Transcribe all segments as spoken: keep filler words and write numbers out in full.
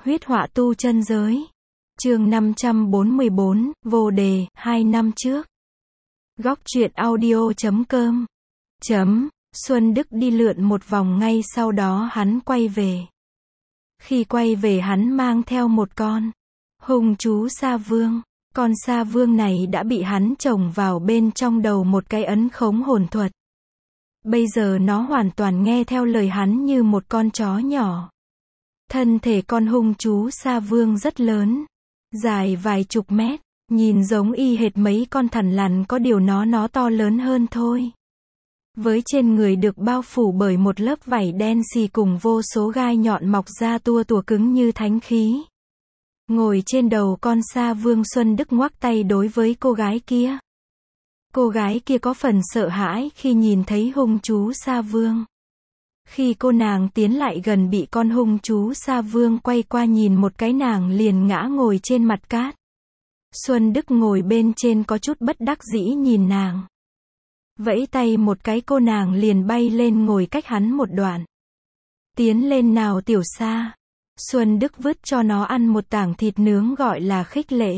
Huyết họa tu chân giới. Chương năm trăm bốn mươi bốn, vô đề, hai năm trước. Góc truyện audio chấm com. Chấm, Xuân Đức đi lượn một vòng ngay sau đó hắn quay về. Khi quay về hắn mang theo một con hung chú sa vương. Con sa vương này đã bị hắn trồng vào bên trong đầu một cái ấn khống hồn thuật. Bây giờ nó hoàn toàn nghe theo lời hắn như một con chó nhỏ. Thân thể con hung chú sa vương rất lớn, dài vài chục mét, nhìn giống y hệt mấy con thằn lằn, có điều nó nó to lớn hơn thôi. Với trên người được bao phủ bởi một lớp vảy đen xì cùng vô số gai nhọn mọc ra tua tủa cứng như thánh khí. Ngồi trên đầu con sa vương, Xuân Đức ngoắc tay đối với cô gái kia. Cô gái kia có phần sợ hãi khi nhìn thấy hung chú sa vương. Khi cô nàng tiến lại gần bị con hung chú sa vương quay qua nhìn một cái, nàng liền ngã ngồi trên mặt cát. Xuân Đức ngồi bên trên có chút bất đắc dĩ nhìn nàng. Vẫy tay một cái, cô nàng liền bay lên ngồi cách hắn một đoạn. Tiến lên nào tiểu sa. Xuân Đức vứt cho nó ăn một tảng thịt nướng gọi là khích lệ.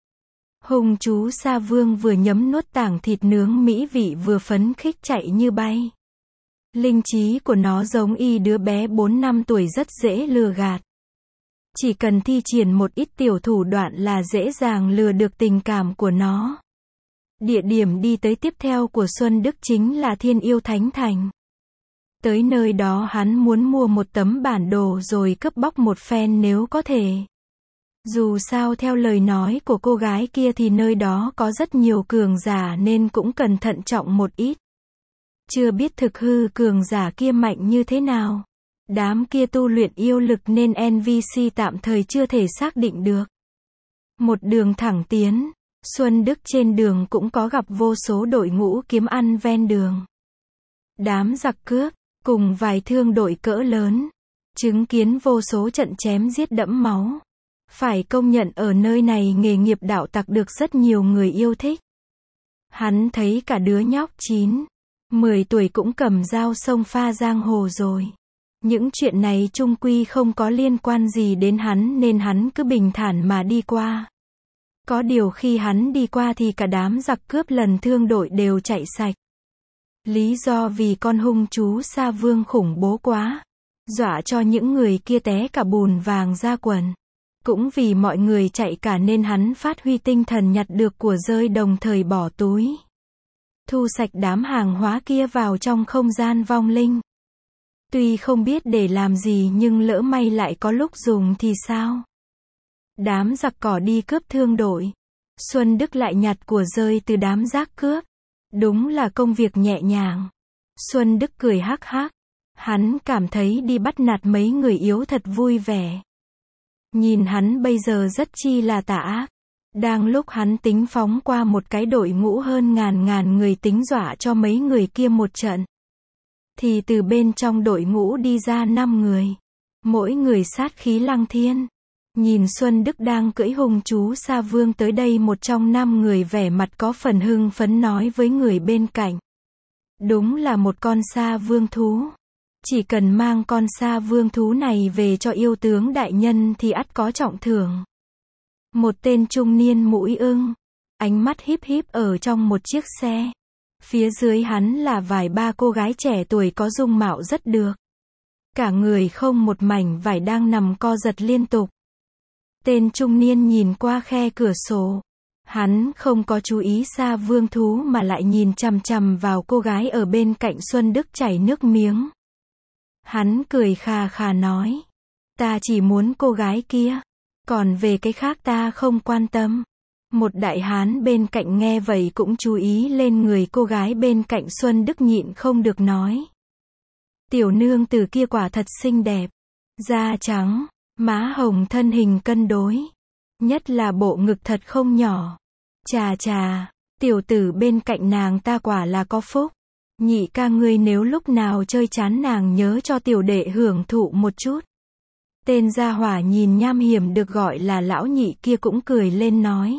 Hung chú sa vương vừa nhấm nuốt tảng thịt nướng mỹ vị vừa phấn khích chạy như bay. Linh trí của nó giống y đứa bé bốn năm tuổi, rất dễ lừa gạt. Chỉ cần thi triển một ít tiểu thủ đoạn là dễ dàng lừa được tình cảm của nó. Địa điểm đi tới tiếp theo của Xuân Đức chính là Thiên Yêu Thánh Thành. Tới nơi đó hắn muốn mua một tấm bản đồ rồi cướp bóc một phen nếu có thể. Dù sao theo lời nói của cô gái kia thì nơi đó có rất nhiều cường giả nên cũng cần thận trọng một ít. Chưa biết thực hư cường giả kia mạnh như thế nào. Đám kia tu luyện yêu lực nên en pê xê tạm thời chưa thể xác định được. Một đường thẳng tiến, Xuân Đức trên đường cũng có gặp vô số đội ngũ kiếm ăn ven đường. Đám giặc cướp, cùng vài thương đội cỡ lớn. Chứng kiến vô số trận chém giết đẫm máu. Phải công nhận ở nơi này nghề nghiệp đạo tặc được rất nhiều người yêu thích. Hắn thấy cả đứa nhóc chín, mười tuổi cũng cầm dao xông pha giang hồ rồi. Những chuyện này chung quy không có liên quan gì đến hắn nên hắn cứ bình thản mà đi qua. Có điều khi hắn đi qua thì cả đám giặc cướp lần thương đội đều chạy sạch. Lý do vì con hung chú sa vương khủng bố quá, dọa cho những người kia té cả bùn vàng ra quần. Cũng vì mọi người chạy cả nên hắn phát huy tinh thần nhặt được của rơi đồng thời bỏ túi. Thu sạch đám hàng hóa kia vào trong không gian vong linh. Tuy không biết để làm gì nhưng lỡ may lại có lúc dùng thì sao? Đám giặc cỏ đi cướp thương đội. Xuân Đức lại nhặt của rơi từ đám rác cướp. Đúng là công việc nhẹ nhàng. Xuân Đức cười hắc hắc. Hắn cảm thấy đi bắt nạt mấy người yếu thật vui vẻ. Nhìn hắn bây giờ rất chi là tà ác. Đang lúc hắn tính phóng qua một cái đội ngũ hơn ngàn ngàn người tính dọa cho mấy người kia một trận. Thì từ bên trong đội ngũ đi ra năm người. Mỗi người sát khí lăng thiên. Nhìn Xuân Đức đang cưỡi hung chú sa vương tới đây, một trong năm người vẻ mặt có phần hưng phấn nói với người bên cạnh. Đúng là một con sa vương thú. Chỉ cần mang con sa vương thú này về cho yêu tướng đại nhân thì ắt có trọng thưởng. Một tên trung niên mũi ưng, ánh mắt híp híp ở trong một chiếc xe. Phía dưới hắn là vài ba cô gái trẻ tuổi có dung mạo rất được. Cả người không một mảnh vải đang nằm co giật liên tục. Tên trung niên nhìn qua khe cửa sổ. Hắn không có chú ý sa vương thú mà lại nhìn chằm chằm vào cô gái ở bên cạnh. Xuân Đức chảy nước miếng. Hắn cười khà khà nói. Ta chỉ muốn cô gái kia. Còn về cái khác ta không quan tâm. Một đại hán bên cạnh nghe vậy cũng chú ý lên người cô gái bên cạnh. Xuân Đức nhịn không được nói. Tiểu nương tử kia quả thật xinh đẹp. Da trắng, má hồng, thân hình cân đối. Nhất là bộ ngực thật không nhỏ. Chà chà, tiểu tử bên cạnh nàng ta quả là có phúc. Nhị ca ngươi nếu lúc nào chơi chán nàng nhớ cho tiểu đệ hưởng thụ một chút. Tên gia hỏa nhìn nham hiểm được gọi là lão nhị kia cũng cười lên nói.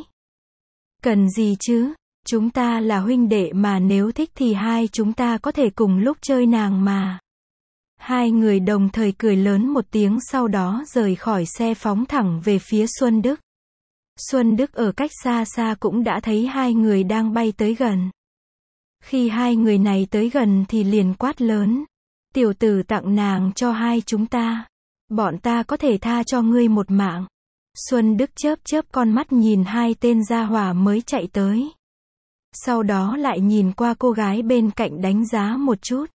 Cần gì chứ, chúng ta là huynh đệ mà, nếu thích thì hai chúng ta có thể cùng lúc chơi nàng mà. Hai người đồng thời cười lớn một tiếng sau đó rời khỏi xe phóng thẳng về phía Xuân Đức. Xuân Đức ở cách xa xa cũng đã thấy hai người đang bay tới gần. Khi hai người này tới gần thì liền quát lớn. Tiểu tử tặng nàng cho hai chúng ta. Bọn ta có thể tha cho ngươi một mạng. Xuân Đức chớp chớp con mắt nhìn hai tên gia hỏa mới chạy tới. Sau đó lại nhìn qua cô gái bên cạnh đánh giá một chút.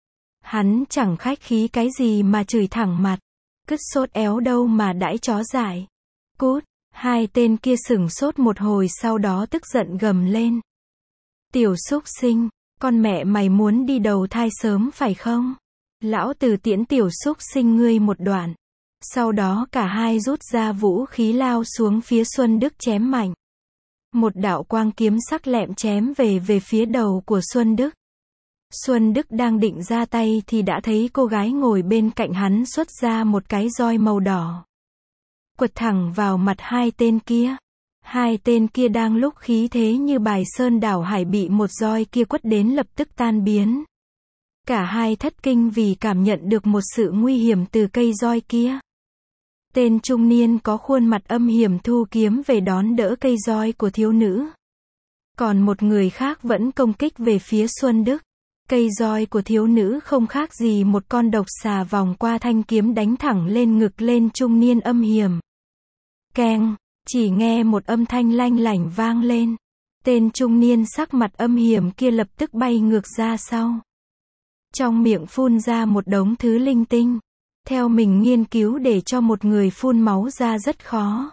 Hắn chẳng khách khí cái gì mà chửi thẳng mặt. Cứt sốt éo đâu mà đãi chó dại. Cút, hai tên kia sửng sốt một hồi sau đó tức giận gầm lên. Tiểu súc sinh, con mẹ mày muốn đi đầu thai sớm phải không? Lão tử tiễn tiểu súc sinh ngươi một đoạn. Sau đó cả hai rút ra vũ khí lao xuống phía Xuân Đức chém mạnh. Một đạo quang kiếm sắc lẹm chém về về phía đầu của Xuân Đức. Xuân Đức đang định ra tay thì đã thấy cô gái ngồi bên cạnh hắn xuất ra một cái roi màu đỏ. Quật thẳng vào mặt hai tên kia. Hai tên kia đang lúc khí thế như bài sơn đảo hải bị một roi kia quất đến lập tức tan biến. Cả hai thất kinh vì cảm nhận được một sự nguy hiểm từ cây roi kia. Tên trung niên có khuôn mặt âm hiểm thu kiếm về đón đỡ cây roi của thiếu nữ. Còn một người khác vẫn công kích về phía Xuân Đức. Cây roi của thiếu nữ không khác gì một con độc xà vòng qua thanh kiếm đánh thẳng lên ngực lên trung niên âm hiểm. Keng, chỉ nghe một âm thanh lanh lảnh vang lên. Tên trung niên sắc mặt âm hiểm kia lập tức bay ngược ra sau. Trong miệng phun ra một đống thứ linh tinh. Theo mình nghiên cứu để cho một người phun máu ra rất khó.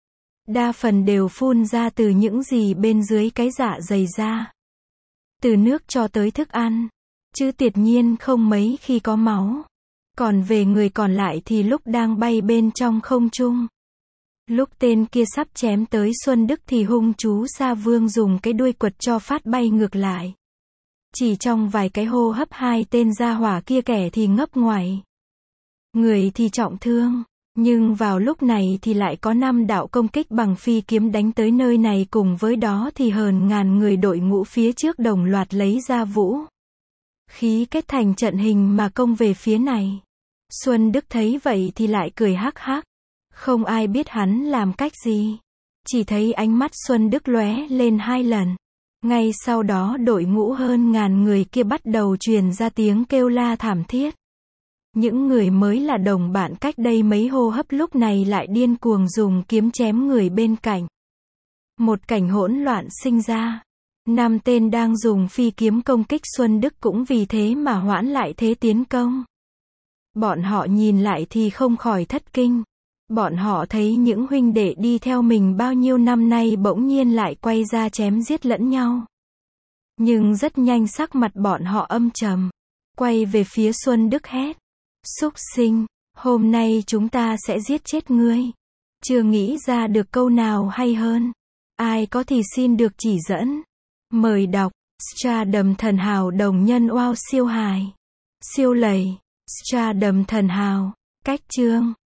Đa phần đều phun ra từ những gì bên dưới cái dạ dày ra. Từ nước cho tới thức ăn. Chứ tuyệt nhiên không mấy khi có máu. Còn về người còn lại thì lúc đang bay bên trong không trung. Lúc tên kia sắp chém tới Xuân Đức thì hung chú Sa Vương dùng cái đuôi quật cho phát bay ngược lại. Chỉ trong vài cái hô hấp hai tên gia hỏa kia kẻ thì ngấp ngoài. Người thì trọng thương. Nhưng vào lúc này thì lại có năm đạo công kích bằng phi kiếm đánh tới nơi này cùng với đó thì hơn ngàn người đội ngũ phía trước đồng loạt lấy ra vũ khí kết thành trận hình mà công về phía này. Xuân Đức thấy vậy thì lại cười hắc hắc. Không ai biết hắn làm cách gì. Chỉ thấy ánh mắt Xuân Đức lóe lên hai lần. Ngay sau đó đội ngũ hơn ngàn người kia bắt đầu truyền ra tiếng kêu la thảm thiết. Những người mới là đồng bạn cách đây mấy hô hấp lúc này lại điên cuồng dùng kiếm chém người bên cạnh. Một cảnh hỗn loạn sinh ra. Năm tên đang dùng phi kiếm công kích Xuân Đức cũng vì thế mà hoãn lại thế tiến công. Bọn họ nhìn lại thì không khỏi thất kinh. Bọn họ thấy những huynh đệ đi theo mình bao nhiêu năm nay bỗng nhiên lại quay ra chém giết lẫn nhau. Nhưng rất nhanh sắc mặt bọn họ âm trầm. Quay về phía Xuân Đức hét. Súc sinh, hôm nay chúng ta sẽ giết chết ngươi. Chưa nghĩ ra được câu nào hay hơn. Ai có thì xin được chỉ dẫn. Mời đọc, Stardom thần hào đồng nhân wow siêu hài. Siêu lầy, Stardom thần hào, cách chương.